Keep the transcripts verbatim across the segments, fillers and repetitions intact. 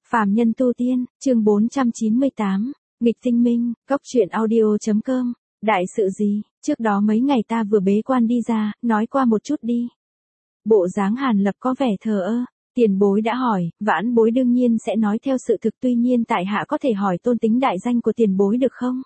Phàm nhân tu tiên, chương bốn trăm chín mươi tám, nghịch tinh minh, cốc truyện audio.com, đại sự gì, trước đó mấy ngày ta vừa bế quan đi ra, nói qua một chút đi. Bộ dáng Hàn Lập có vẻ thờ ơ, tiền bối đã hỏi, vãn bối đương nhiên sẽ nói theo sự thực, tuy nhiên tại hạ có thể hỏi tôn tính đại danh của tiền bối được không?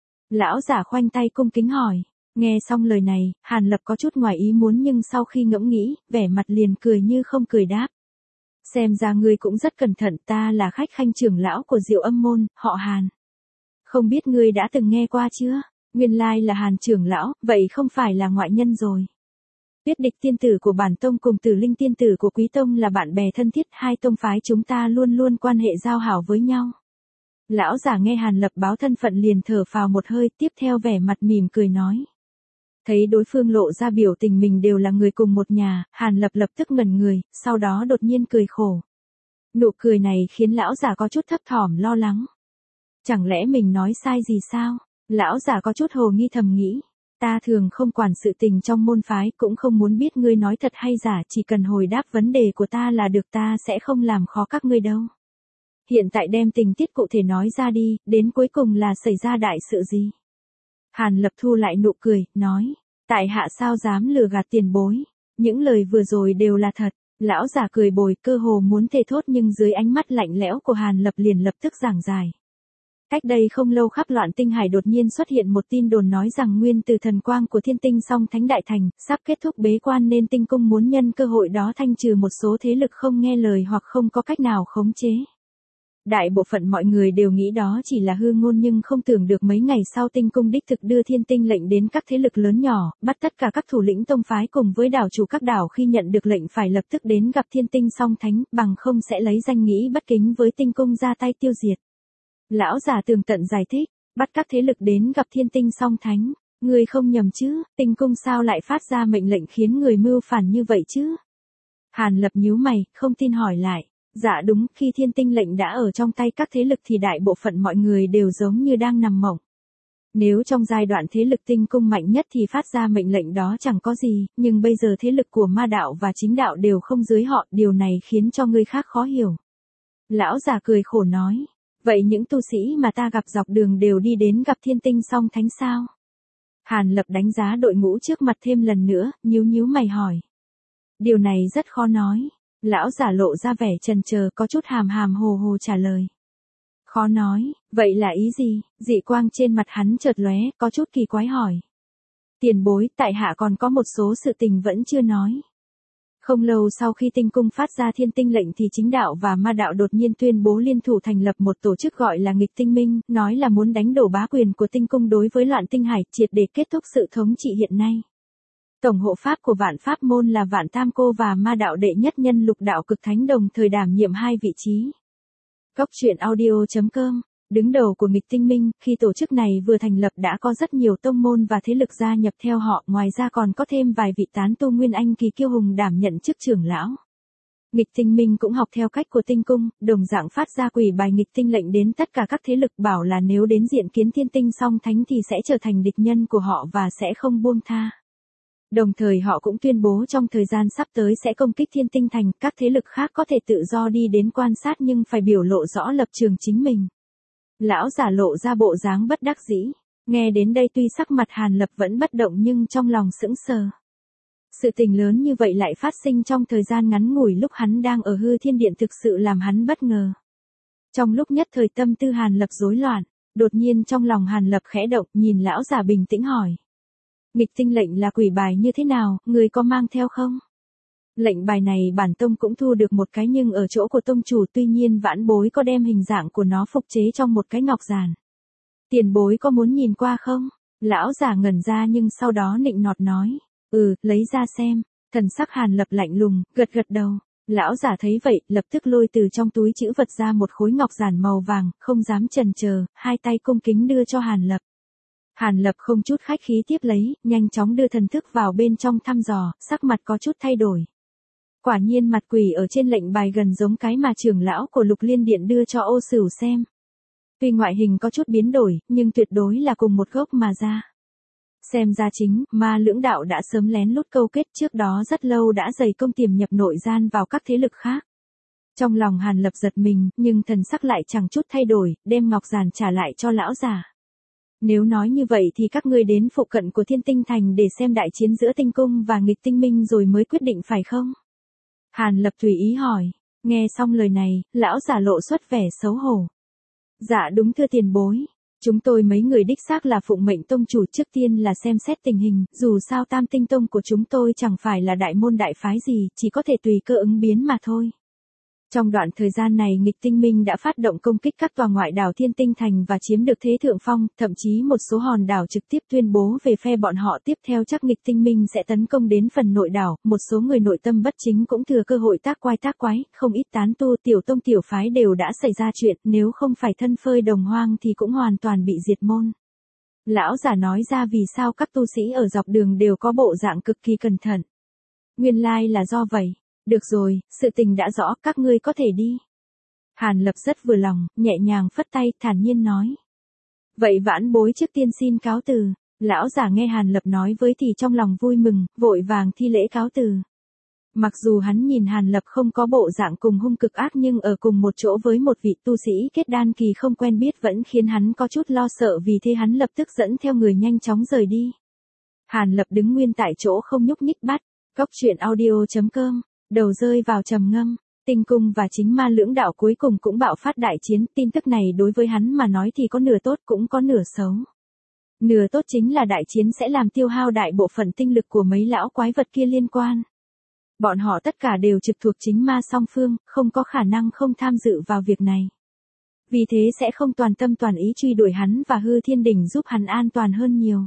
Lão giả khoanh tay cung kính hỏi, nghe xong lời này, Hàn Lập có chút ngoài ý muốn nhưng sau khi ngẫm nghĩ, vẻ mặt liền cười như không cười đáp. Xem ra ngươi cũng rất cẩn thận, ta là khách khanh trưởng lão của Diệu Âm môn, họ Hàn. Không biết ngươi đã từng nghe qua chưa? Nguyên lai là Hàn trưởng lão, vậy không phải là ngoại nhân rồi. Tuyết Địch tiên tử của bản tông cùng Tử Linh tiên tử của Quý tông là bạn bè thân thiết, hai tông phái chúng ta luôn luôn quan hệ giao hảo với nhau. Lão giả nghe Hàn Lập báo thân phận liền thở phào một hơi, tiếp theo vẻ mặt mỉm cười nói. Thấy đối phương lộ ra biểu tình mình đều là người cùng một nhà, Hàn Lập lập tức ngẩn người, sau đó đột nhiên cười khổ. Nụ cười này khiến lão giả có chút thấp thỏm lo lắng. Chẳng lẽ mình nói sai gì sao? Lão giả có chút hồ nghi thầm nghĩ. Ta thường không quản sự tình trong môn phái, cũng không muốn biết ngươi nói thật hay giả, chỉ cần hồi đáp vấn đề của ta là được, ta sẽ không làm khó các ngươi đâu. Hiện tại đem tình tiết cụ thể nói ra đi, đến cuối cùng là xảy ra đại sự gì? Hàn Lập thu lại nụ cười, nói, tại hạ sao dám lừa gạt tiền bối, những lời vừa rồi đều là thật. Lão giả cười bồi, cơ hồ muốn thề thốt nhưng dưới ánh mắt lạnh lẽo của Hàn Lập liền lập tức giảng giải. Cách đây không lâu khắp loạn tinh hải đột nhiên xuất hiện một tin đồn nói rằng nguyên từ thần quang của thiên tinh song thánh đại thành, sắp kết thúc bế quan nên tinh cung muốn nhân cơ hội đó thanh trừ một số thế lực không nghe lời hoặc không có cách nào khống chế. Đại bộ phận mọi người đều nghĩ đó chỉ là hư ngôn nhưng không tưởng được mấy ngày sau tinh cung đích thực đưa thiên tinh lệnh đến các thế lực lớn nhỏ, bắt tất cả các thủ lĩnh tông phái cùng với đảo chủ các đảo khi nhận được lệnh phải lập tức đến gặp thiên tinh song thánh, bằng không sẽ lấy danh nghĩ bất kính với tinh cung ra tay tiêu diệt. Lão giả tường tận giải thích, bắt các thế lực đến gặp thiên tinh song thánh, người không nhầm chứ, tinh cung sao lại phát ra mệnh lệnh khiến người mưu phản như vậy chứ? Hàn Lập nhíu mày, không tin hỏi lại. Dạ đúng, khi thiên tinh lệnh đã ở trong tay các thế lực thì đại bộ phận mọi người đều giống như đang nằm mộng. Nếu trong giai đoạn thế lực tinh cung mạnh nhất thì phát ra mệnh lệnh đó chẳng có gì, nhưng bây giờ thế lực của ma đạo và chính đạo đều không dưới họ, điều này khiến cho người khác khó hiểu. Lão già cười khổ nói, vậy những tu sĩ mà ta gặp dọc đường đều đi đến gặp thiên tinh song thánh sao? Hàn Lập đánh giá đội ngũ trước mặt thêm lần nữa, nhíu nhíu mày hỏi. Điều này rất khó nói. Lão giả lộ ra vẻ chần chờ, có chút hàm hàm hồ hồ trả lời. Khó nói, vậy là ý gì? Dị quang trên mặt hắn chợt lóe, có chút kỳ quái hỏi. Tiền bối, tại hạ còn có một số sự tình vẫn chưa nói. Không lâu sau khi tinh cung phát ra thiên tinh lệnh thì chính đạo và ma đạo đột nhiên tuyên bố liên thủ thành lập một tổ chức gọi là nghịch tinh minh, nói là muốn đánh đổ bá quyền của tinh cung đối với loạn tinh hải, triệt để kết thúc sự thống trị hiện nay. Tổng hộ pháp của vạn pháp môn là Vạn Tam Cô và ma đạo đệ nhất nhân Lục Đạo Cực Thánh đồng thời đảm nhiệm hai vị trí. Cốc truyện audio.com, đứng đầu của nghịch tinh minh, khi tổ chức này vừa thành lập đã có rất nhiều tông môn và thế lực gia nhập theo họ, ngoài ra còn có thêm vài vị tán tu nguyên anh kỳ kiêu hùng đảm nhận chức trưởng lão. Nghịch tinh minh cũng học theo cách của tinh cung, đồng dạng phát ra quỷ bài nghịch tinh lệnh đến tất cả các thế lực, bảo là nếu đến diện kiến thiên tinh song thánh thì sẽ trở thành địch nhân của họ và sẽ không buông tha. Đồng thời họ cũng tuyên bố trong thời gian sắp tới sẽ công kích thiên tinh thành, các thế lực khác có thể tự do đi đến quan sát nhưng phải biểu lộ rõ lập trường chính mình. Lão giả lộ ra bộ dáng bất đắc dĩ, nghe đến đây tuy sắc mặt Hàn Lập vẫn bất động nhưng trong lòng sững sờ. Sự tình lớn như vậy lại phát sinh trong thời gian ngắn ngủi lúc hắn đang ở hư thiên điện thực sự làm hắn bất ngờ. Trong lúc nhất thời tâm tư Hàn Lập rối loạn, đột nhiên trong lòng Hàn Lập khẽ động, nhìn lão giả bình tĩnh hỏi. Nghịch tinh lệnh là quỷ bài như thế nào, người có mang theo không? Lệnh bài này bản tông cũng thu được một cái nhưng ở chỗ của tông chủ, tuy nhiên vãn bối có đem hình dạng của nó phục chế trong một cái ngọc giản. Tiền bối có muốn nhìn qua không? Lão giả ngẩn ra nhưng sau đó nịnh nọt nói. Ừ, lấy ra xem. Thần sắc Hàn Lập lạnh lùng, gật gật đầu. Lão giả thấy vậy, lập tức lôi từ trong túi trữ vật ra một khối ngọc giản màu vàng, không dám chần chờ, hai tay cung kính đưa cho Hàn Lập. Hàn Lập không chút khách khí tiếp lấy, nhanh chóng đưa thần thức vào bên trong thăm dò, sắc mặt có chút thay đổi. Quả nhiên mặt quỷ ở trên lệnh bài gần giống cái mà trưởng lão của Lục Liên Điện đưa cho Ô Sửu xem. Tuy ngoại hình có chút biến đổi, nhưng tuyệt đối là cùng một gốc mà ra. Xem ra chính, ma lưỡng đạo đã sớm lén lút câu kết trước đó rất lâu đã dày công tiềm nhập nội gian vào các thế lực khác. Trong lòng Hàn Lập giật mình, nhưng thần sắc lại chẳng chút thay đổi, đem ngọc giản trả lại cho lão giả. Nếu nói như vậy thì các ngươi đến phụ cận của Thiên Tinh Thành để xem đại chiến giữa Tinh Cung và Nghịch Tinh Minh rồi mới quyết định phải không? Hàn Lập tùy ý hỏi. Nghe xong lời này, lão giả lộ xuất vẻ xấu hổ. Dạ đúng thưa tiền bối. Chúng tôi mấy người đích xác là phụng mệnh tông chủ, trước tiên là xem xét tình hình, dù sao Tam Tinh Tông của chúng tôi chẳng phải là đại môn đại phái gì, chỉ có thể tùy cơ ứng biến mà thôi. Trong đoạn thời gian này Nghịch Tinh Minh đã phát động công kích các tòa ngoại đảo Thiên Tinh Thành và chiếm được thế thượng phong, thậm chí một số hòn đảo trực tiếp tuyên bố về phe bọn họ, tiếp theo chắc Nghịch Tinh Minh sẽ tấn công đến phần nội đảo, một số người nội tâm bất chính cũng thừa cơ hội tác quái tác quái, không ít tán tu tiểu tông tiểu phái đều đã xảy ra chuyện, nếu không phải thân phơi đồng hoang thì cũng hoàn toàn bị diệt môn. Lão giả nói ra vì sao các tu sĩ ở dọc đường đều có bộ dạng cực kỳ cẩn thận. Nguyên lai là do vậy. Được rồi, sự tình đã rõ, các ngươi có thể đi. Hàn Lập rất vừa lòng, nhẹ nhàng phất tay, thản nhiên nói. Vậy vãn bối trước tiên xin cáo từ. Lão giả nghe Hàn Lập nói với thì trong lòng vui mừng, vội vàng thi lễ cáo từ. Mặc dù hắn nhìn Hàn Lập không có bộ dạng cùng hung cực ác, nhưng ở cùng một chỗ với một vị tu sĩ kết đan kỳ không quen biết vẫn khiến hắn có chút lo sợ, vì thế hắn lập tức dẫn theo người nhanh chóng rời đi. Hàn Lập đứng nguyên tại chỗ không nhúc nhích. Bắt, Cốc Truyện Audio chấm com. Đầu rơi vào trầm ngâm, Tinh Cung và Chính Ma lưỡng đạo cuối cùng cũng bạo phát đại chiến, tin tức này đối với hắn mà nói thì có nửa tốt cũng có nửa xấu. Nửa tốt chính là đại chiến sẽ làm tiêu hao đại bộ phận tinh lực của mấy lão quái vật kia liên quan. Bọn họ tất cả đều trực thuộc Chính Ma song phương, không có khả năng không tham dự vào việc này. Vì thế sẽ không toàn tâm toàn ý truy đuổi hắn, và Hư Thiên Đỉnh giúp hắn an toàn hơn nhiều.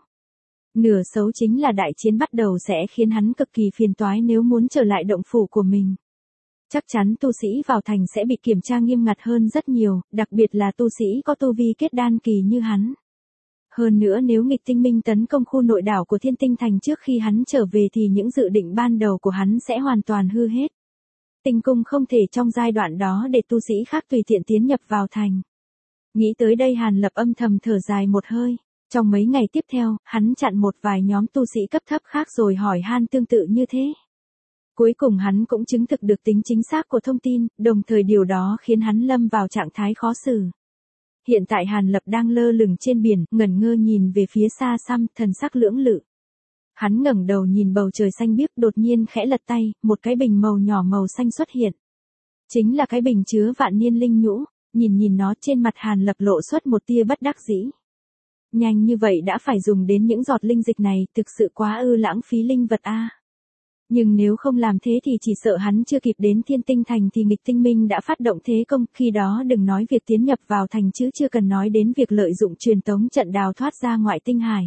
Nửa xấu chính là đại chiến bắt đầu sẽ khiến hắn cực kỳ phiền toái nếu muốn trở lại động phủ của mình. Chắc chắn tu sĩ vào thành sẽ bị kiểm tra nghiêm ngặt hơn rất nhiều, đặc biệt là tu sĩ có tu vi kết đan kỳ như hắn. Hơn nữa nếu Nghịch Tinh Minh tấn công khu nội đảo của Thiên Tinh Thành trước khi hắn trở về thì những dự định ban đầu của hắn sẽ hoàn toàn hư hết. Tinh Cung không thể trong giai đoạn đó để tu sĩ khác tùy tiện tiến nhập vào thành. Nghĩ tới đây Hàn Lập âm thầm thở dài một hơi. Trong mấy ngày tiếp theo, hắn chặn một vài nhóm tu sĩ cấp thấp khác rồi hỏi han tương tự như thế. Cuối cùng hắn cũng chứng thực được tính chính xác của thông tin, đồng thời điều đó khiến hắn lâm vào trạng thái khó xử. Hiện tại Hàn Lập đang lơ lửng trên biển, ngẩn ngơ nhìn về phía xa xăm, thần sắc lưỡng lự. Hắn ngẩng đầu nhìn bầu trời xanh biếc, đột nhiên khẽ lật tay, một cái bình màu nhỏ màu xanh xuất hiện. Chính là cái bình chứa vạn niên linh nhũ, nhìn nhìn nó trên mặt Hàn Lập lộ xuất một tia bất đắc dĩ. Nhanh như vậy đã phải dùng đến những giọt linh dịch này, thực sự quá ư lãng phí linh vật a. Nhưng nếu không làm thế thì chỉ sợ hắn chưa kịp đến Thiên Tinh Thành thì Nghịch Tinh Minh đã phát động thế công, khi đó đừng nói việc tiến nhập vào thành chứ chưa cần nói đến việc lợi dụng truyền tống trận đào thoát ra ngoại tinh hải.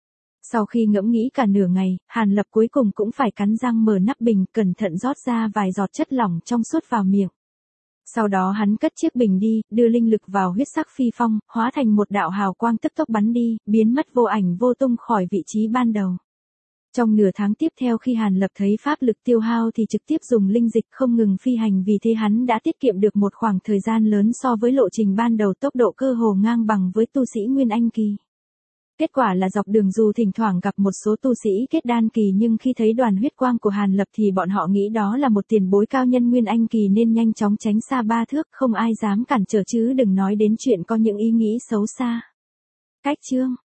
Sau khi ngẫm nghĩ cả nửa ngày, Hàn Lập cuối cùng cũng phải cắn răng mở nắp bình, cẩn thận rót ra vài giọt chất lỏng trong suốt vào miệng. Sau đó hắn cất chiếc bình đi, đưa linh lực vào huyết sắc phi phong, hóa thành một đạo hào quang tức tốc bắn đi, biến mất vô ảnh vô tung khỏi vị trí ban đầu. Trong nửa tháng tiếp theo khi Hàn Lập thấy pháp lực tiêu hao thì trực tiếp dùng linh dịch không ngừng phi hành, vì thế hắn đã tiết kiệm được một khoảng thời gian lớn so với lộ trình ban đầu, tốc độ cơ hồ ngang bằng với tu sĩ Nguyên Anh kỳ. Kết quả là dọc đường dù thỉnh thoảng gặp một số tu sĩ kết đan kỳ, nhưng khi thấy đoàn huyết quang của Hàn Lập thì bọn họ nghĩ đó là một tiền bối cao nhân Nguyên Anh kỳ nên nhanh chóng tránh xa ba thước, không ai dám cản trở chứ đừng nói đến chuyện có những ý nghĩ xấu xa. Cách chương